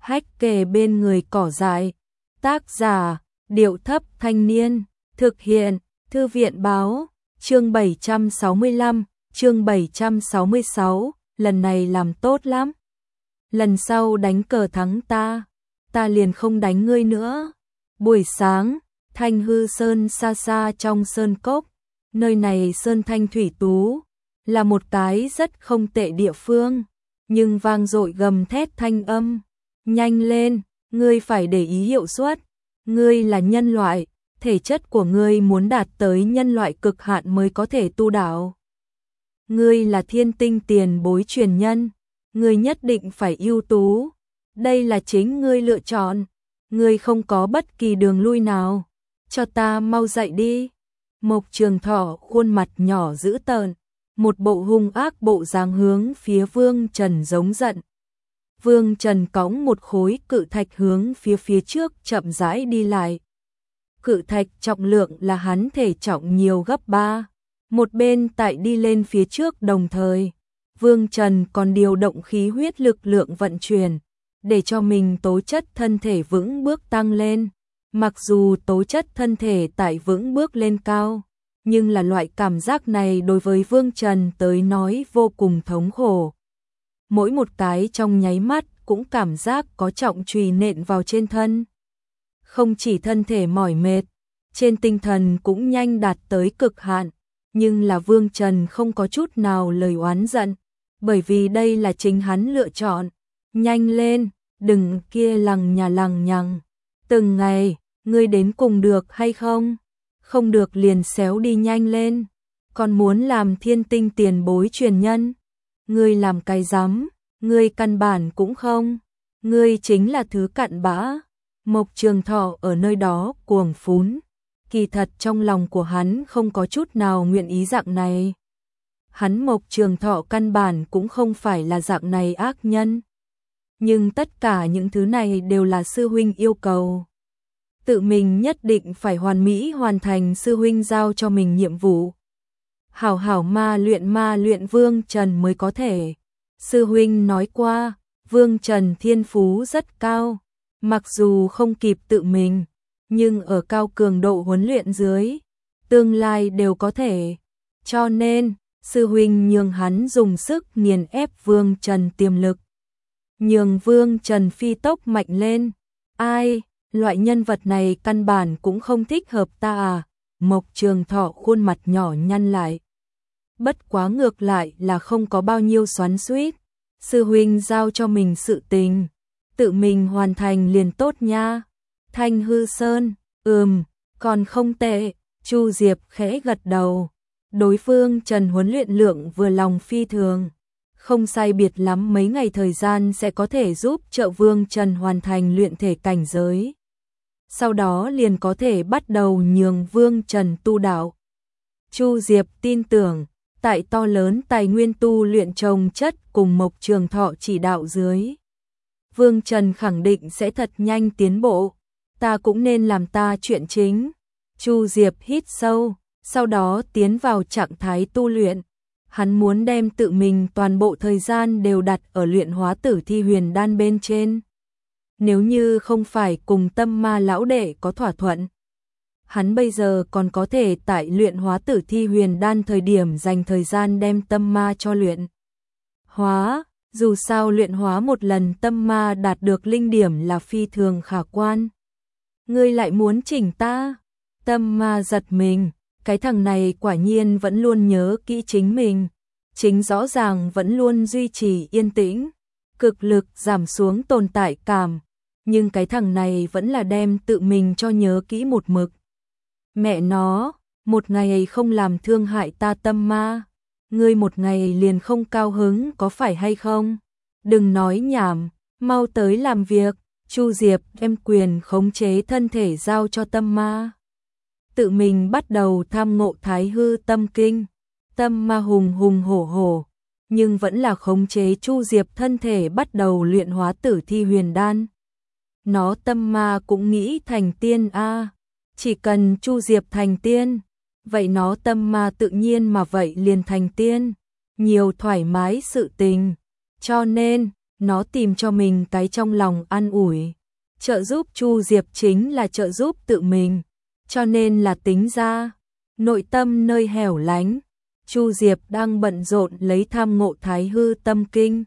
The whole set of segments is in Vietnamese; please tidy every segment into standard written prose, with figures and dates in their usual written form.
hách kề bên người cỏ dại. Tác giả, Điệu Thấp Thanh Niên. Thực hiện, Thư viện Báo. Chương 765, chương 766, lần này làm tốt lắm. Lần sau đánh cờ thắng ta liền không đánh ngươi nữa. Buổi sáng, Thanh Hư Sơn xa xa trong sơn cốc, nơi này sơn thanh thủy tú, là một cái rất không tệ địa phương, nhưng vang dội gầm thét thanh âm. Nhanh lên, ngươi phải để ý hiệu suất, ngươi là nhân loại, thể chất của ngươi muốn đạt tới nhân loại cực hạn mới có thể tu đạo. Ngươi là thiên tinh tiền bối truyền nhân, ngươi nhất định phải ưu tú, đây là chính ngươi lựa chọn, ngươi không có bất kỳ đường lui nào, cho ta mau dậy đi. Mộc Trường Thọ khuôn mặt nhỏ dữ tợn, một bộ hung ác bộ dáng hướng phía Vương Trần giống giận. Vương Trần cõng một khối cự thạch hướng phía trước chậm rãi đi lại. Cự thạch trọng lượng là hắn thể trọng nhiều gấp 3. Một bên tại đi lên phía trước đồng thời, Vương Trần còn điều động khí huyết lực lượng vận chuyển, để cho mình tố chất thân thể vững bước tăng lên. Mặc dù tố chất thân thể tại vững bước lên cao, nhưng là loại cảm giác này đối với Vương Trần tới nói vô cùng thống khổ. Mỗi một cái trong nháy mắt cũng cảm giác có trọng chùy nện vào trên thân. Không chỉ thân thể mỏi mệt, trên tinh thần cũng nhanh đạt tới cực hạn, nhưng là Vương Trần không có chút nào lời oán giận, bởi vì đây là chính hắn lựa chọn. Nhanh lên, đừng kia lằng nhằng. Từng ngày, ngươi đến cùng được hay không? Không được liền xéo đi nhanh lên. Còn muốn làm thiên tinh tiền bối truyền nhân? Ngươi làm cái rắm, ngươi căn bản cũng không. Ngươi chính là thứ cặn bã. Mộc Trường Thọ ở nơi đó cuồng phún. Kỳ thật trong lòng của hắn không có chút nào nguyện ý dạng này. Hắn Mộc Trường Thọ căn bản cũng không phải là dạng này ác nhân. Nhưng tất cả những thứ này đều là sư huynh yêu cầu. Tự mình nhất định phải hoàn mỹ hoàn thành sư huynh giao cho mình nhiệm vụ. Hảo hảo ma luyện Vương Trần mới có thể. Sư huynh nói qua, Vương Trần thiên phú rất cao, mặc dù không kịp tự mình, nhưng ở cao cường độ huấn luyện dưới, tương lai đều có thể. Cho nên, sư huynh nhường hắn dùng sức nghiền ép Vương Trần tiềm lực. Nhường Vương Trần phi tốc mạnh lên. Ai, loại nhân vật này căn bản cũng không thích hợp ta à? Mộc Trường Thọ khuôn mặt nhỏ nhăn lại. Bất quá ngược lại là không có bao nhiêu xoắn xuýt. Sư huynh giao cho mình sự tình, tự mình hoàn thành liền tốt nha. Thanh Hư Sơn, còn không tệ. Chu Diệp khẽ gật đầu. Đối phương Trần huấn luyện lượng vừa lòng phi thường. Không sai biệt lắm mấy ngày thời gian sẽ có thể giúp trợ Vương Trần hoàn thành luyện thể cảnh giới. Sau đó liền có thể bắt đầu nhường Vương Trần tu đạo. Chu Diệp tin tưởng, tại to lớn tài nguyên tu luyện trồng chất cùng Mộc Trường Thọ chỉ đạo dưới, Vương Trần khẳng định sẽ thật nhanh tiến bộ. Ta cũng nên làm ta chuyện chính. Chu Diệp hít sâu, sau đó tiến vào trạng thái tu luyện. Hắn muốn đem tự mình toàn bộ thời gian đều đặt ở luyện hóa tử thi huyền đan bên trên. Nếu như không phải cùng Tâm Ma lão đệ có thỏa thuận, hắn bây giờ còn có thể tại luyện hóa tử thi huyền đan thời điểm dành thời gian đem tâm ma cho luyện hóa. Dù sao luyện hóa một lần tâm ma đạt được linh điểm là phi thường khả quan. Ngươi lại muốn chỉnh ta? Tâm ma giật mình. Cái thằng này quả nhiên vẫn luôn nhớ kỹ chính mình. Chính rõ ràng vẫn luôn duy trì yên tĩnh, cực lực giảm xuống tồn tại cảm. Nhưng cái thằng này vẫn là đem tự mình cho nhớ kỹ một mực. Mẹ nó, một ngày không làm thương hại ta tâm ma, ngươi một ngày liền không cao hứng có phải hay không? Đừng nói nhảm, mau tới làm việc. Chu Diệp đem quyền khống chế thân thể giao cho tâm ma. Tự mình bắt đầu tham ngộ Thái Hư Tâm Kinh. Tâm ma hùng hùng hổ, nhưng vẫn là khống chế Chu Diệp thân thể bắt đầu luyện hóa tử thi huyền đan. Nó tâm ma cũng nghĩ thành tiên a, chỉ cần Chu Diệp thành tiên, vậy nó tâm ma tự nhiên mà vậy liền thành tiên, nhiều thoải mái sự tình. Cho nên, nó tìm cho mình cái trong lòng an ủi. Trợ giúp Chu Diệp chính là trợ giúp tự mình, cho nên là tính ra, nội tâm nơi hẻo lánh, Chu Diệp đang bận rộn lấy tham ngộ Thái Hư Tâm Kinh.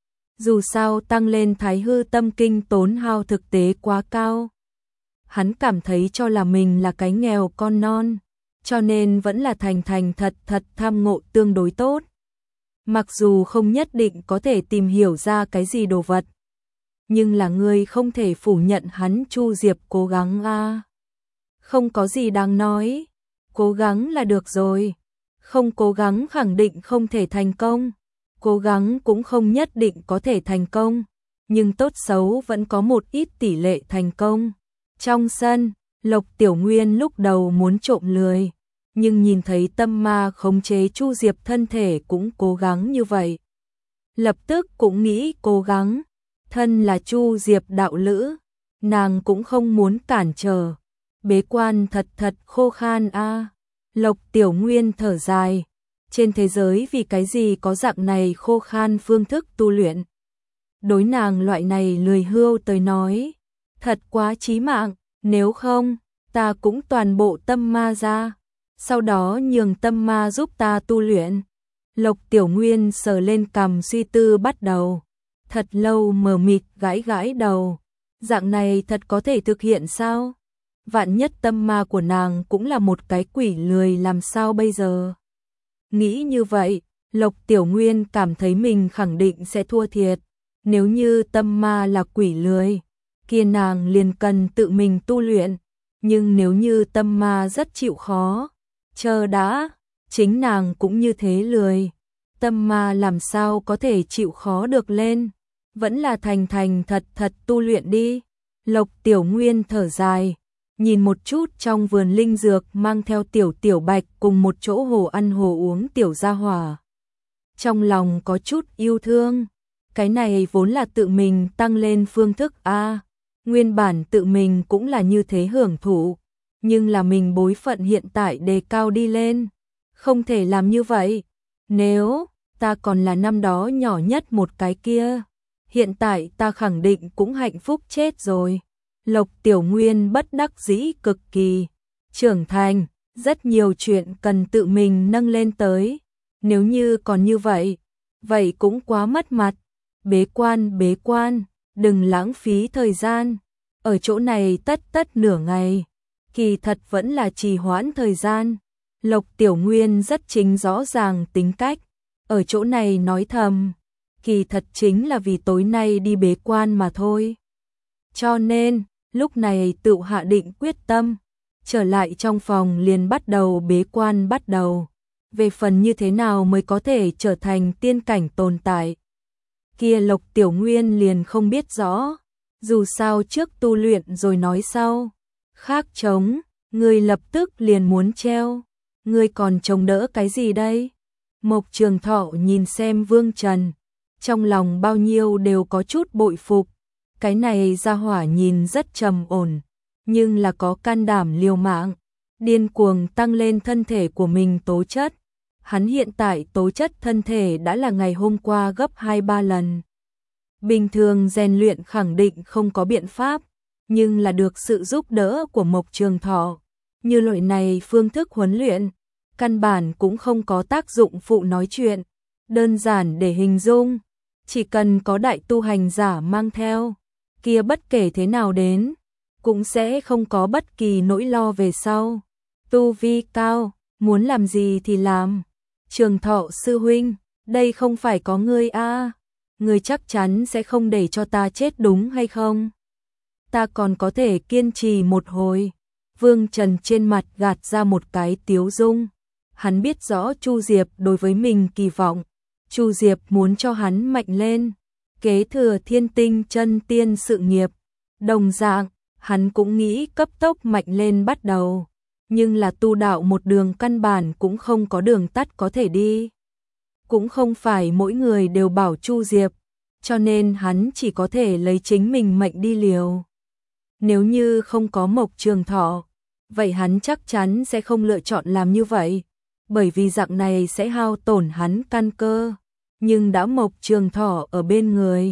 Dù sao tăng lên Thái Hư Tâm Kinh tốn hao thực tế quá cao. Hắn cảm thấy cho là mình là cái nghèo con non, cho nên vẫn là thành thành thật thật tham ngộ tương đối tốt. Mặc dù không nhất định có thể tìm hiểu ra cái gì đồ vật, nhưng là người không thể phủ nhận hắn Chu Diệp cố gắng a. Không có gì đáng nói, cố gắng là được rồi. Không cố gắng khẳng định không thể thành công, cố gắng cũng không nhất định có thể thành công, nhưng tốt xấu vẫn có một ít tỷ lệ thành công. Trong sân, Lộc Tiểu Nguyên lúc đầu muốn trộm lười, nhưng nhìn thấy tâm ma khống chế Chu Diệp thân thể cũng cố gắng như vậy. Lập tức cũng nghĩ cố gắng, thân là Chu Diệp đạo lữ, nàng cũng không muốn cản trở. Bế quan thật thật khô khan a. Lộc Tiểu Nguyên thở dài, trên thế giới vì cái gì có dạng này khô khan phương thức tu luyện. Đối nàng loại này lười hưu tới nói, thật quá chí mạng, nếu không, ta cũng toàn bộ tâm ma ra, sau đó nhường tâm ma giúp ta tu luyện. Lộc Tiểu Nguyên sờ lên cằm suy tư bắt đầu, thật lâu mờ mịt gãi gãi đầu, dạng này thật có thể thực hiện sao? Vạn nhất tâm ma của nàng cũng là một cái quỷ lười làm sao bây giờ? Nghĩ như vậy, Lộc Tiểu Nguyên cảm thấy mình khẳng định sẽ thua thiệt. Nếu như tâm ma là quỷ lười, kia nàng liền cần tự mình tu luyện. Nhưng nếu như tâm ma rất chịu khó, chờ đã, chính nàng cũng như thế lười. Tâm ma làm sao có thể chịu khó được lên? Vẫn là thành thành thật thật tu luyện đi. Lộc Tiểu Nguyên thở dài, nhìn một chút trong vườn linh dược mang theo tiểu bạch cùng một chỗ hồ ăn hồ uống tiểu gia hỏa. Trong lòng có chút yêu thương, cái này vốn là tự mình tăng lên phương thức a, nguyên bản tự mình cũng là như thế hưởng thụ, nhưng là mình bối phận hiện tại đề cao đi lên, không thể làm như vậy. Nếu ta còn là năm đó nhỏ nhất một cái kia, hiện tại ta khẳng định cũng hạnh phúc chết rồi. Lộc Tiểu Nguyên bất đắc dĩ cực kỳ, trưởng thành, rất nhiều chuyện cần tự mình nâng lên tới, nếu như còn như vậy, vậy cũng quá mất mặt. Bế quan, đừng lãng phí thời gian, ở chỗ này tất nửa ngày, kỳ thật vẫn là trì hoãn thời gian. Lộc Tiểu Nguyên rất chính rõ ràng tính cách, ở chỗ này nói thầm, kỳ thật chính là vì tối nay đi bế quan mà thôi. Cho nên, lúc này tự hạ định quyết tâm, trở lại trong phòng liền bắt đầu bế quan bắt đầu. Về phần như thế nào mới có thể trở thành tiên cảnh tồn tại, kia Lộc Tiểu Nguyên liền không biết rõ, dù sao trước tu luyện rồi nói sau. Khác chống, người lập tức liền muốn treo, người còn chống đỡ cái gì đây? Mộc Trường Thọ nhìn xem Vương Trần, trong lòng bao nhiêu đều có chút bội phục. Cái này gia hỏa nhìn rất trầm ổn, nhưng là có can đảm liều mạng, điên cuồng tăng lên thân thể của mình tố chất. Hắn hiện tại tố chất thân thể đã là ngày hôm qua gấp 2-3 lần. Bình thường rèn luyện khẳng định không có biện pháp, nhưng là được sự giúp đỡ của Mộc Trường Thọ. Như loại này phương thức huấn luyện, căn bản cũng không có tác dụng phụ nói chuyện. Đơn giản để hình dung, chỉ cần có đại tu hành giả mang theo, kia bất kể thế nào đến, cũng sẽ không có bất kỳ nỗi lo về sau. Tu vi cao, muốn làm gì thì làm. Trường Thọ sư huynh, đây không phải có ngươi a, ngươi chắc chắn sẽ không để cho ta chết đúng hay không? Ta còn có thể kiên trì một hồi. Vương Trần trên mặt gạt ra một cái tiếu dung. Hắn biết rõ Chu Diệp đối với mình kỳ vọng, Chu Diệp muốn cho hắn mạnh lên, kế thừa Thiên Tinh chân tiên sự nghiệp. Đồng dạng, hắn cũng nghĩ cấp tốc mạnh lên bắt đầu, nhưng là tu đạo một đường căn bản cũng không có đường tắt có thể đi. Cũng không phải mỗi người đều bảo Chu Diệp, cho nên hắn chỉ có thể lấy chính mình mệnh đi liều. Nếu như không có Mộc Trường Thọ, vậy hắn chắc chắn sẽ không lựa chọn làm như vậy, bởi vì dạng này sẽ hao tổn hắn căn cơ. Nhưng đã Mộc Trường Thọ ở bên người,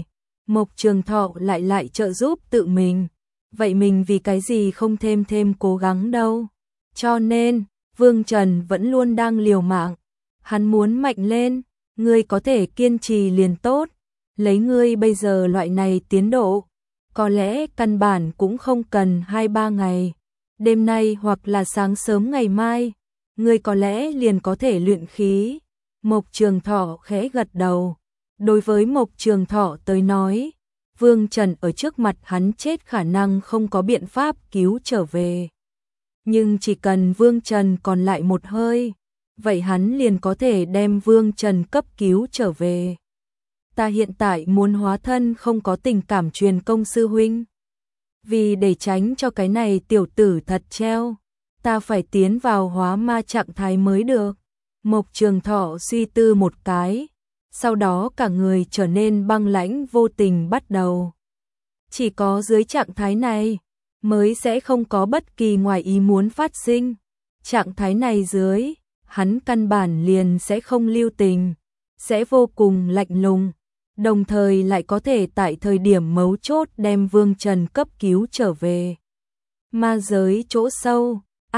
Mộc Trường Thọ lại trợ giúp tự mình. Vậy mình vì cái gì không thêm cố gắng đâu. Cho nên, Vương Trần vẫn luôn đang liều mạng. Hắn muốn mạnh lên, ngươi có thể kiên trì liền tốt. Lấy ngươi bây giờ loại này tiến độ, có lẽ căn bản cũng không cần 2-3 ngày. Đêm nay hoặc là sáng sớm ngày mai, ngươi có lẽ liền có thể luyện khí. Mộc Trường Thọ khẽ gật đầu. Đối với Mộc Trường Thọ tới nói, Vương Trần ở trước mặt hắn chết khả năng không có biện pháp cứu trở về. Nhưng chỉ cần Vương Trần còn lại một hơi, vậy hắn liền có thể đem Vương Trần cấp cứu trở về. Ta hiện tại muốn hóa thân không có tình cảm truyền công sư huynh. Vì để tránh cho cái này tiểu tử thật treo, ta phải tiến vào hóa ma trạng thái mới được. Mộc Trường Thọ suy tư một cái, sau đó cả người trở nên băng lãnh vô tình bắt đầu. Chỉ có dưới trạng thái này, mới sẽ không có bất kỳ ngoài ý muốn phát sinh. Trạng thái này dưới, hắn căn bản liền sẽ không lưu tình, sẽ vô cùng lạnh lùng, đồng thời lại có thể tại thời điểm mấu chốt đem Vương Trần cấp cứu trở về. Ma giới chỗ sâu,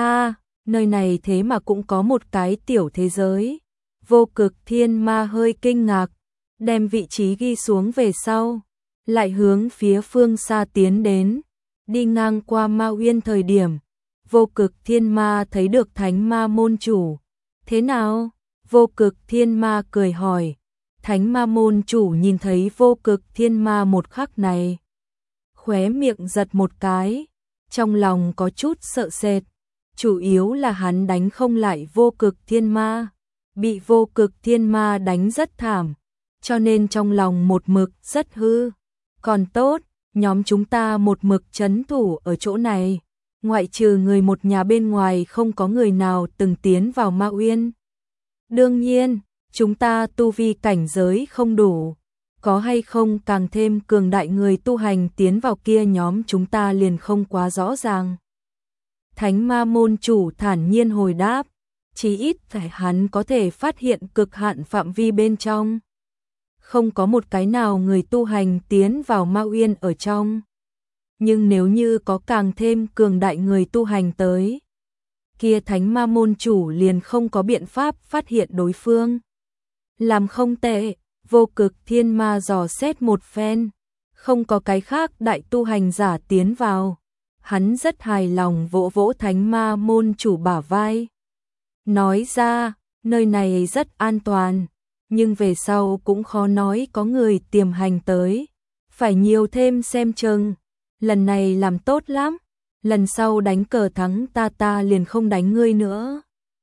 nơi này thế mà cũng có một cái tiểu thế giới. Vô Cực Thiên Ma hơi kinh ngạc, đem vị trí ghi xuống về sau, lại hướng phía phương xa tiến đến. Đi ngang qua Ma Uyên thời điểm, Vô Cực Thiên Ma thấy được Thánh Ma môn chủ. Thế nào? Vô Cực Thiên Ma cười hỏi. Thánh Ma môn chủ nhìn thấy Vô Cực Thiên Ma một khắc này, khóe miệng giật một cái, trong lòng có chút sợ sệt. Chủ yếu là hắn đánh không lại Vô Cực Thiên Ma, bị Vô Cực Thiên Ma đánh rất thảm, cho nên trong lòng một mực rất hư. Còn tốt, nhóm chúng ta một mực trấn thủ ở chỗ này, ngoại trừ người một nhà bên ngoài không có người nào từng tiến vào Ma Uyên. Đương nhiên, chúng ta tu vi cảnh giới không đủ, có hay không càng thêm cường đại người tu hành tiến vào kia nhóm chúng ta liền không quá rõ ràng. Thánh Ma môn chủ thản nhiên hồi đáp, chí ít phải hắn có thể phát hiện cực hạn phạm vi bên trong. Không có một cái nào người tu hành tiến vào Ma Uyên ở trong. Nhưng nếu như có càng thêm cường đại người tu hành tới, kia Thánh Ma môn chủ liền không có biện pháp phát hiện đối phương. Làm không tệ, Vô Cực Thiên Ma dò xét một phen, không có cái khác đại tu hành giả tiến vào. Hắn rất hài lòng vỗ vỗ Thánh Ma môn chủ bả vai. Nói ra, nơi này rất an toàn, nhưng về sau cũng khó nói có người tiềm hành tới. Phải nhiều thêm xem chừng, lần này làm tốt lắm, lần sau đánh cờ thắng ta liền không đánh ngươi nữa.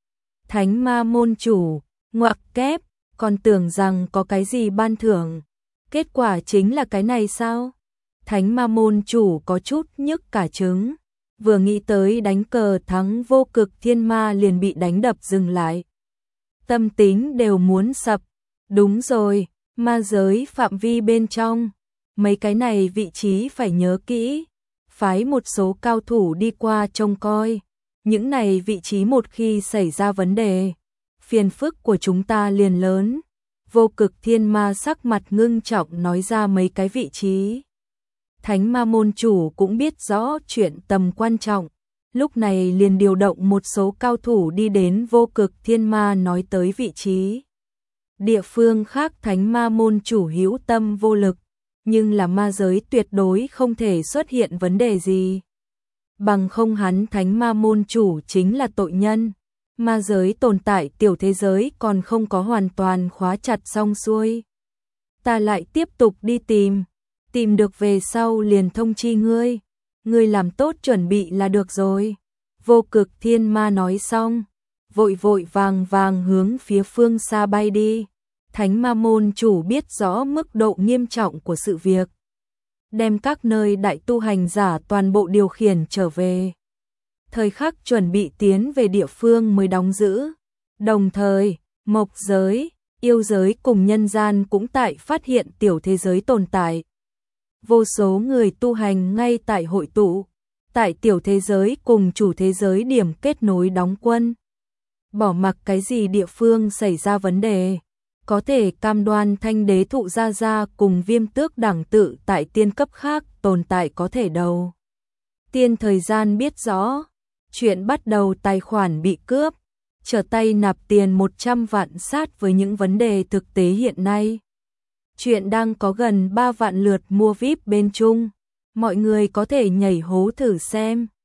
Thánh Ma môn chủ, ngoặc kép, còn tưởng rằng có cái gì ban thưởng, kết quả chính là cái này sao? Thánh Ma môn chủ có chút nhức cả trứng, vừa nghĩ tới đánh cờ thắng Vô Cực Thiên Ma liền bị đánh đập dừng lại. Tâm tính đều muốn sập. Đúng rồi, ma giới phạm vi bên trong, mấy cái này vị trí phải nhớ kỹ, phái một số cao thủ đi qua trông coi. Những này vị trí một khi xảy ra vấn đề, phiền phức của chúng ta liền lớn. Vô Cực Thiên Ma sắc mặt ngưng trọng nói ra mấy cái vị trí. Thánh Ma môn chủ cũng biết rõ chuyện tầm quan trọng, lúc này liền điều động một số cao thủ đi đến Vô Cực Thiên Ma nói tới vị trí. Địa phương khác Thánh Ma môn chủ hữu tâm vô lực, nhưng là ma giới tuyệt đối không thể xuất hiện vấn đề gì. Bằng không hắn Thánh Ma môn chủ chính là tội nhân. Ma giới tồn tại tiểu thế giới còn không có hoàn toàn khóa chặt xong xuôi. Ta lại tiếp tục đi tìm được về sau liền thông chi ngươi. Ngươi làm tốt chuẩn bị là được rồi. Vô Cực Thiên Ma nói xong, vội vàng hướng phía phương xa bay đi. Thánh Ma môn chủ biết rõ mức độ nghiêm trọng của sự việc, đem các nơi đại tu hành giả toàn bộ điều khiển trở về. Thời khắc chuẩn bị tiến về địa phương mới đóng giữ. Đồng thời, mộc giới, yêu giới cùng nhân gian cũng tại phát hiện tiểu thế giới tồn tại. Vô số người tu hành ngay tại hội tụ, tại tiểu thế giới cùng chủ thế giới điểm kết nối đóng quân. Bỏ mặc cái gì địa phương xảy ra vấn đề, có thể cam đoan Thanh đế thụ gia gia cùng Viêm tước đẳng tự tại tiên cấp khác tồn tại có thể đầu. Tiên thời gian biết rõ, chuyện bắt đầu tài khoản bị cướp, trở tay nạp tiền 100 vạn sát với những vấn đề thực tế hiện nay. Chuyện đang có gần 3 vạn lượt mua VIP bên Trung, mọi người có thể nhảy hố thử xem.